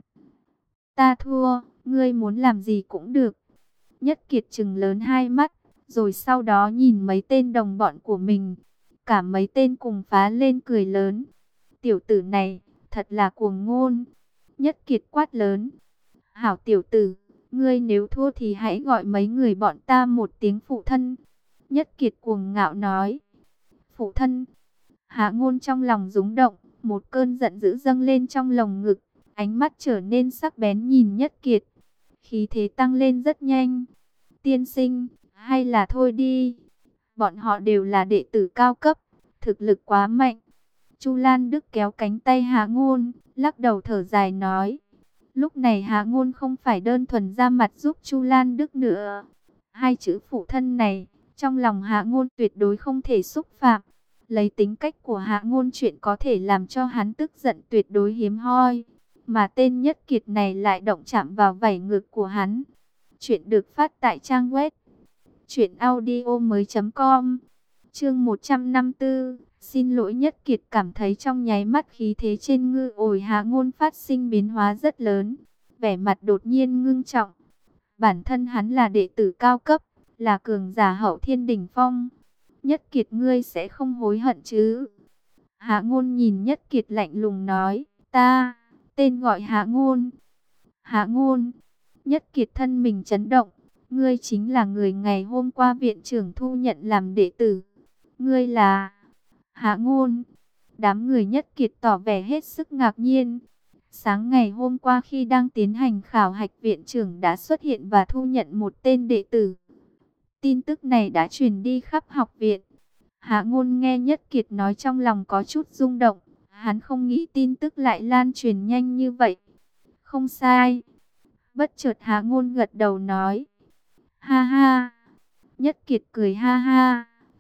Ta thua, ngươi muốn làm gì cũng được. Nhất Kiệt trừng lớn hai mắt, rồi sau đó nhìn mấy tên đồng bọn của mình. Cả mấy tên cùng phá lên cười lớn. Tiểu tử này, thật là cuồng ngôn. Nhất Kiệt quát lớn. Hảo tiểu tử, ngươi nếu thua thì hãy gọi mấy người bọn ta một tiếng phụ thân. Nhất Kiệt cuồng ngạo nói. Phụ thân. Hạ Ngôn trong lòng rúng động, một cơn giận dữ dâng lên trong lồng ngực, ánh mắt trở nên sắc bén nhìn Nhất Kiệt. Khí thế tăng lên rất nhanh. Tiên sinh, hay là thôi đi. Bọn họ đều là đệ tử cao cấp, thực lực quá mạnh. Chu Lan Đức kéo cánh tay Hạ Ngôn, lắc đầu thở dài nói. Lúc này Hạ Ngôn không phải đơn thuần ra mặt giúp Chu Lan Đức nữa. Hai chữ phụ thân này, trong lòng Hạ Ngôn tuyệt đối không thể xúc phạm. Lấy tính cách của Hạ Ngôn, chuyện có thể làm cho hắn tức giận tuyệt đối hiếm hoi. Mà tên Nhất Kiệt này lại động chạm vào vảy ngực của hắn. Chuyện được phát tại trang web truyệnaudiomoi.com. Chương 154. Xin lỗi. Nhất Kiệt cảm thấy trong nháy mắt khí thế trên Ngư Ổi Hạ Ngôn phát sinh biến hóa rất lớn, vẻ mặt đột nhiên ngưng trọng. Bản thân hắn là đệ tử cao cấp, là cường giả hậu thiên đỉnh phong. Nhất Kiệt, ngươi sẽ không hối hận chứ? Hạ Ngôn nhìn Nhất Kiệt lạnh lùng nói. Ta tên gọi Hạ Ngôn. Hạ Ngôn. Nhất Kiệt thân mình chấn động. Ngươi chính là người ngày hôm qua viện trưởng thu nhận làm đệ tử. Ngươi là Hạ Ngôn. Đám người Nhất Kiệt tỏ vẻ hết sức ngạc nhiên. Sáng ngày hôm qua khi đang tiến hành khảo hạch, viện trưởng đã xuất hiện và thu nhận một tên đệ tử. Tin tức này đã truyền đi khắp học viện. Hạ Ngôn nghe Nhất Kiệt nói trong lòng có chút rung động. Hắn không nghĩ tin tức lại lan truyền nhanh như vậy. Không sai. Bất chợt Hạ Ngôn gật đầu nói. Ha ha. Nhất Kiệt cười ha ha.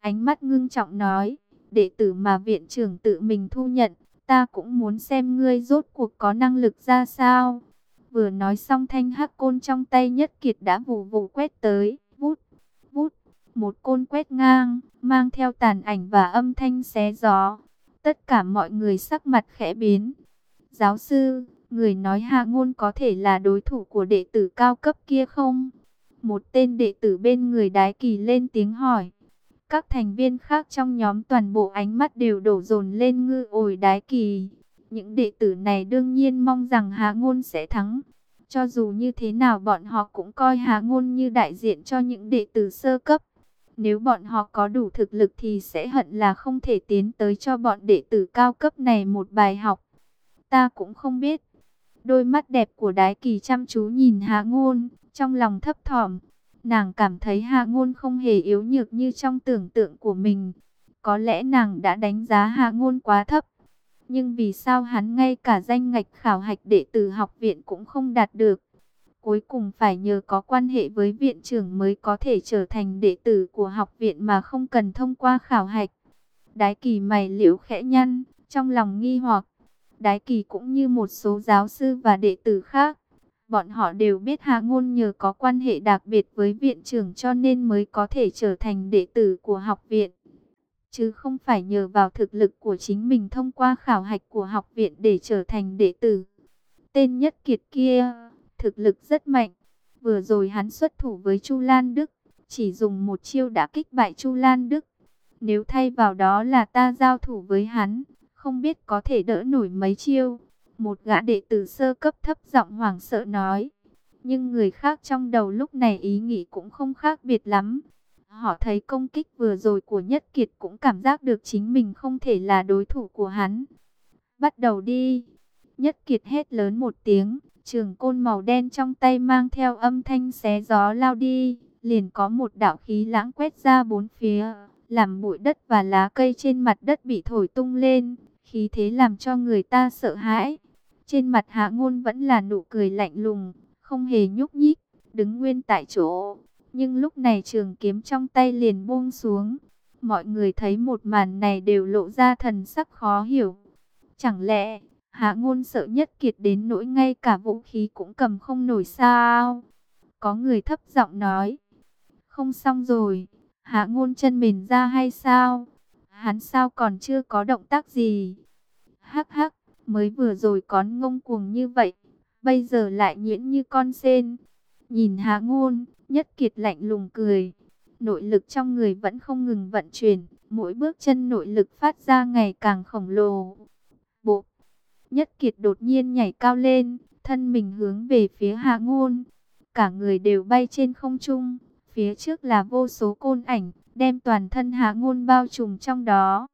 ánh mắt ngưng trọng nói, đệ tử mà viện trưởng tự mình thu nhận, ta cũng muốn xem ngươi rốt cuộc có năng lực ra sao. Vừa nói xong thanh hắc côn trong tay Nhất Kiệt đã vù vù quét tới, vút, vút, một côn quét ngang, mang theo tàn ảnh và âm thanh xé gió. Tất cả mọi người sắc mặt khẽ biến. Giáo sư, người nói Hạ Ngôn có thể là đối thủ của đệ tử cao cấp kia không? Một tên đệ tử bên người Đái Kỳ lên tiếng hỏi. Các thành viên khác trong nhóm toàn bộ ánh mắt đều đổ dồn lên Ngư Ổi Đái Kỳ. Những đệ tử này đương nhiên mong rằng Hạ Ngôn sẽ thắng. Cho dù như thế nào bọn họ cũng coi Hạ Ngôn như đại diện cho những đệ tử sơ cấp. Nếu bọn họ có đủ thực lực thì sẽ hận là không thể tiến tới cho bọn đệ tử cao cấp này một bài học. Ta cũng không biết. Đôi mắt đẹp của Đái Kỳ chăm chú nhìn Hạ Ngôn, trong lòng thấp thỏm. Nàng cảm thấy Hạ Ngôn không hề yếu nhược như trong tưởng tượng của mình. Có lẽ nàng đã đánh giá Hạ Ngôn quá thấp. Nhưng vì sao hắn ngay cả danh ngạch khảo hạch đệ tử học viện cũng không đạt được? Cuối cùng phải nhờ có quan hệ với viện trưởng mới có thể trở thành đệ tử của học viện mà không cần thông qua khảo hạch. Đái Kỳ mày liễu khẽ nhăn, trong lòng nghi hoặc. Đái Kỳ cũng như một số giáo sư và đệ tử khác. Bọn họ đều biết Hạ Ngôn nhờ có quan hệ đặc biệt với viện trưởng cho nên mới có thể trở thành đệ tử của học viện. Chứ không phải nhờ vào thực lực của chính mình thông qua khảo hạch của học viện để trở thành đệ tử. Tên Nhất Kiệt kia, thực lực rất mạnh. Vừa rồi hắn xuất thủ với Chu Lan Đức, chỉ dùng một chiêu đã kích bại Chu Lan Đức. Nếu thay vào đó là ta giao thủ với hắn, không biết có thể đỡ nổi mấy chiêu. Một gã đệ tử sơ cấp thấp giọng hoảng sợ nói. Nhưng người khác trong đầu lúc này ý nghĩ cũng không khác biệt lắm. Họ thấy công kích vừa rồi của Nhất Kiệt cũng cảm giác được chính mình không thể là đối thủ của hắn. Bắt đầu đi. Nhất Kiệt hét lớn một tiếng, trường côn màu đen trong tay mang theo âm thanh xé gió lao đi. Liền có một đạo khí lãng quét ra bốn phía, làm bụi đất và lá cây trên mặt đất bị thổi tung lên. Khí thế làm cho người ta sợ hãi. Trên mặt Hạ Ngôn vẫn là nụ cười lạnh lùng, không hề nhúc nhích, đứng nguyên tại chỗ. Nhưng lúc này trường kiếm trong tay liền buông xuống. Mọi người thấy một màn này đều lộ ra thần sắc khó hiểu. Chẳng lẽ Hạ Ngôn sợ Nhất Kiệt đến nỗi ngay cả vũ khí cũng cầm không nổi sao? Có người thấp giọng nói. Không xong rồi, Hạ Ngôn chân mềm ra hay sao? Hắn sao còn chưa có động tác gì? Hắc hắc, mới vừa rồi còn ngông cuồng như vậy, bây giờ lại nhuyễn như con sên. Nhìn Hạ Ngôn, Nhất Kiệt lạnh lùng cười. Nội lực trong người vẫn không ngừng vận chuyển, mỗi bước chân nội lực phát ra ngày càng khổng lồ. Bộ Nhất Kiệt đột nhiên nhảy cao lên, thân mình hướng về phía Hạ Ngôn. Cả người đều bay trên không trung, phía trước là vô số côn ảnh, đem toàn thân Hạ Ngôn bao trùm trong đó.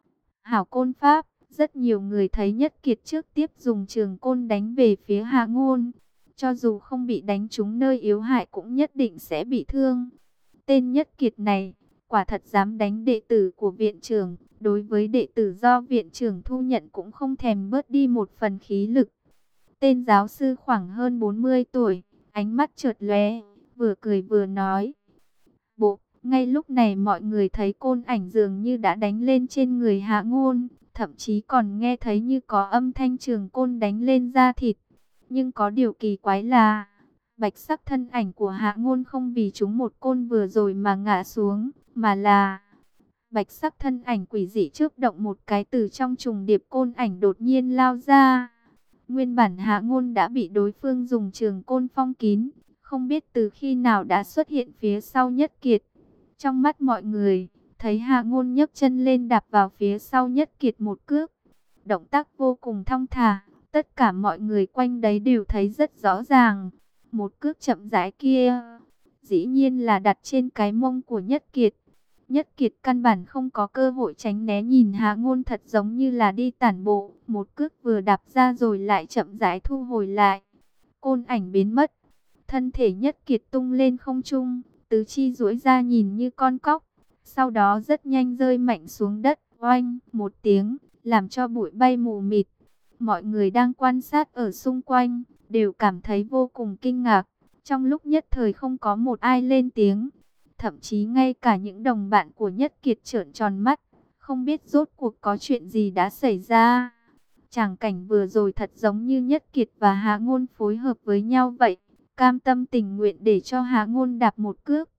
Hảo côn pháp, rất nhiều người thấy Nhất Kiệt trước tiếp dùng trường côn đánh về phía Hạ Ngôn. Cho dù không bị đánh trúng nơi yếu hại cũng nhất định sẽ bị thương. Tên Nhất Kiệt này, quả thật dám đánh đệ tử của viện trưởng. Đối với đệ tử do viện trưởng thu nhận cũng không thèm bớt đi một phần khí lực. Tên giáo sư khoảng hơn 40 tuổi, ánh mắt chợt lóe, vừa cười vừa nói. Bộ, ngay lúc này mọi người thấy côn ảnh dường như đã đánh lên trên người Hạ Ngôn. Thậm chí còn nghe thấy như có âm thanh trường côn đánh lên da thịt. Nhưng có điều kỳ quái là, bạch sắc thân ảnh của Hạ Ngôn không vì trúng một côn vừa rồi mà ngã xuống, mà là bạch sắc thân ảnh quỷ dị chớp động một cái từ trong trùng điệp côn ảnh đột nhiên lao ra. Nguyên bản Hạ Ngôn đã bị đối phương dùng trường côn phong kín, không biết từ khi nào đã xuất hiện phía sau Nhất Kiệt. Trong mắt mọi người, thấy Hạ Ngôn nhấc chân lên đạp vào phía sau Nhất Kiệt một cước. Động tác vô cùng thong thả, tất cả mọi người quanh đấy đều thấy rất rõ ràng. Một cước chậm rãi kia, dĩ nhiên là đặt trên cái mông của Nhất Kiệt. Nhất Kiệt căn bản không có cơ hội tránh né, nhìn Hạ Ngôn thật giống như là đi tản bộ. Một cước vừa đạp ra rồi lại chậm rãi thu hồi lại. Côn ảnh biến mất. Thân thể Nhất Kiệt tung lên không trung, tứ chi duỗi ra nhìn như con cóc. Sau đó rất nhanh rơi mạnh xuống đất, oanh, một tiếng, làm cho bụi bay mù mịt. Mọi người đang quan sát ở xung quanh, đều cảm thấy vô cùng kinh ngạc. Trong lúc nhất thời không có một ai lên tiếng. Thậm chí ngay cả những đồng bạn của Nhất Kiệt trợn tròn mắt, không biết rốt cuộc có chuyện gì đã xảy ra. Tràng cảnh vừa rồi thật giống như Nhất Kiệt và Hạ Ngôn phối hợp với nhau vậy, cam tâm tình nguyện để cho Hạ Ngôn đạp một cước.